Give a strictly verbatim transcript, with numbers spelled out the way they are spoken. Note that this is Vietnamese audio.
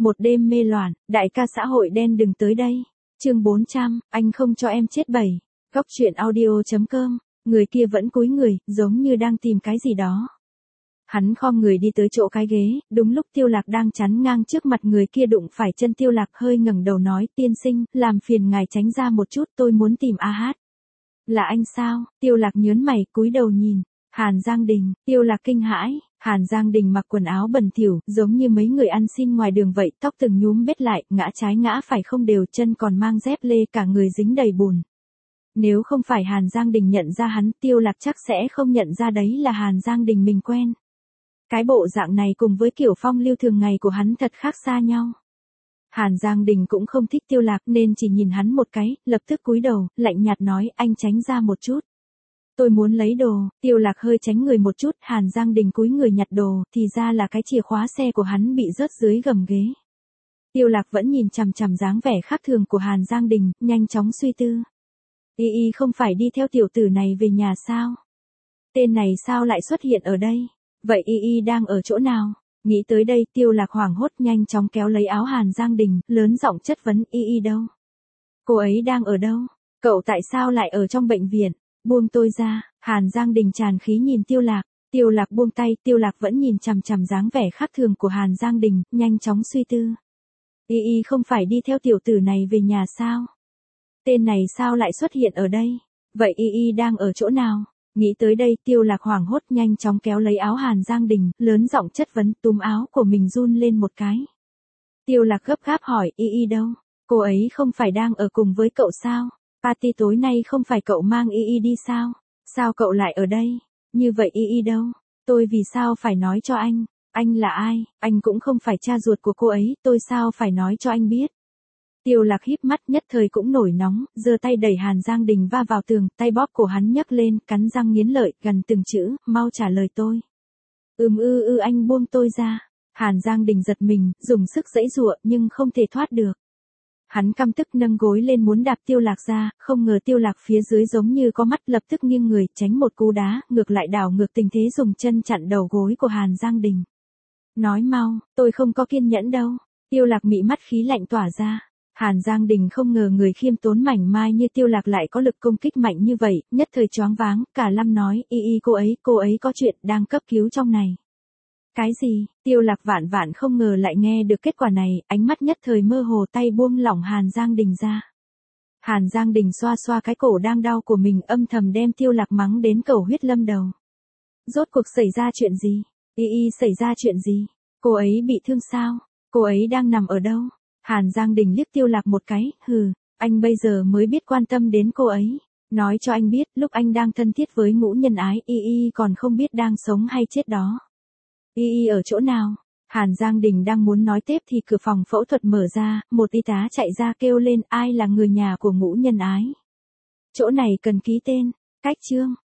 Một đêm mê loạn, đại ca xã hội đen đừng tới đây. Chương bốn trăm, anh không cho em chết bảy. Góc truyện audio chấm com. Người kia vẫn cúi người, giống như đang tìm cái gì đó. Hắn khom người đi tới chỗ cái ghế, đúng lúc Tiêu Lạc đang chắn ngang trước mặt người kia đụng phải chân Tiêu Lạc hơi ngẩng đầu nói, tiên sinh, làm phiền ngài tránh ra một chút, tôi muốn tìm A Hát. Là anh sao? Tiêu Lạc nhớn mày, cúi đầu nhìn. Hàn Giang Đình. Tiêu Lạc kinh hãi. Hàn Giang Đình mặc quần áo bẩn thỉu, giống như mấy người ăn xin ngoài đường vậy, tóc từng nhúm bết lại, ngã trái ngã phải không đều, chân còn mang dép lê, cả người dính đầy bùn. Nếu không phải Hàn Giang Đình nhận ra hắn, Tiêu Lạc chắc sẽ không nhận ra đấy là Hàn Giang Đình mình quen. Cái bộ dạng này cùng với kiểu phong lưu thường ngày của hắn thật khác xa nhau. Hàn Giang Đình cũng không thích Tiêu Lạc nên chỉ nhìn hắn một cái, lập tức cúi đầu, lạnh nhạt nói, anh tránh ra một chút. Tôi muốn lấy đồ. Tiêu Lạc hơi tránh người một chút, Hàn Giang Đình cúi người nhặt đồ, thì ra là cái chìa khóa xe của hắn bị rớt dưới gầm ghế. Tiêu Lạc vẫn nhìn chằm chằm dáng vẻ khác thường của Hàn Giang Đình, nhanh chóng suy tư. Y Y không phải đi theo tiểu tử này về nhà sao? Tên này sao lại xuất hiện ở đây? Vậy Y Y đang ở chỗ nào? Nghĩ tới đây, Tiêu Lạc hoảng hốt nhanh chóng kéo lấy áo Hàn Giang Đình, lớn giọng chất vấn, Y Y đâu? Cô ấy đang ở đâu? Cậu tại sao lại ở trong bệnh viện? Buông tôi ra. Hàn Giang Đình tràn khí nhìn Tiêu Lạc. Tiêu Lạc buông tay, Tiêu Lạc vẫn nhìn chằm chằm dáng vẻ khác thường của Hàn Giang Đình, nhanh chóng suy tư. Y Y không phải đi theo tiểu tử này về nhà sao? Tên này sao lại xuất hiện ở đây? Vậy Y Y đang ở chỗ nào? Nghĩ tới đây, Tiêu Lạc hoảng hốt nhanh chóng kéo lấy áo Hàn Giang Đình, lớn giọng chất vấn, túm áo của mình run lên một cái. Tiêu Lạc gấp gáp hỏi, Y Y đâu? Cô ấy không phải đang ở cùng với cậu sao? Party tối nay không phải cậu mang Y Y đi sao? Sao cậu lại ở đây? Như vậy Y Y đâu? Tôi vì sao phải nói cho anh? Anh là ai? Anh cũng không phải cha ruột của cô ấy, tôi sao phải nói cho anh biết? Tiêu Lạc híp mắt, nhất thời cũng nổi nóng, giơ tay đẩy Hàn Giang Đình va vào tường, tay bóp cổ hắn nhấc lên, cắn răng nghiến lợi, gần từng chữ, mau trả lời tôi. Ừm ư ư anh buông tôi ra. Hàn Giang Đình giật mình, dùng sức giãy giụa nhưng không thể thoát được. Hắn căm tức nâng gối lên muốn đạp Tiêu Lạc ra, không ngờ Tiêu Lạc phía dưới giống như có mắt, lập tức nghiêng người, tránh một cú đá, ngược lại đảo ngược tình thế dùng chân chặn đầu gối của Hàn Giang Đình. Nói mau, tôi không có kiên nhẫn đâu. Tiêu Lạc mị mắt khí lạnh tỏa ra. Hàn Giang Đình không ngờ người khiêm tốn mảnh mai như Tiêu Lạc lại có lực công kích mạnh như vậy, nhất thời choáng váng, cả lâm nói, Y Y cô ấy, cô ấy có chuyện, đang cấp cứu trong này. Cái gì? Tiêu Lạc vạn vạn không ngờ lại nghe được kết quả này, ánh mắt nhất thời mơ hồ, tay buông lỏng Hàn Giang Đình ra. Hàn Giang Đình xoa xoa cái cổ đang đau của mình, âm thầm đem Tiêu Lạc mắng đến cầu huyết lâm đầu. Rốt cuộc xảy ra chuyện gì? Y Y xảy ra chuyện gì? Cô ấy bị thương sao? Cô ấy đang nằm ở đâu? Hàn Giang Đình liếc Tiêu Lạc một cái, hừ, anh bây giờ mới biết quan tâm đến cô ấy. Nói cho anh biết, lúc anh đang thân thiết với ngũ nhân ái, Y Y còn không biết đang sống hay chết đó. Y Y ở chỗ nào? Hàn Giang Đình đang muốn nói tiếp thì cửa phòng phẫu thuật mở ra, một y tá chạy ra kêu lên, ai là người nhà của ngũ nhân ái? Chỗ này cần ký tên. Cách chương.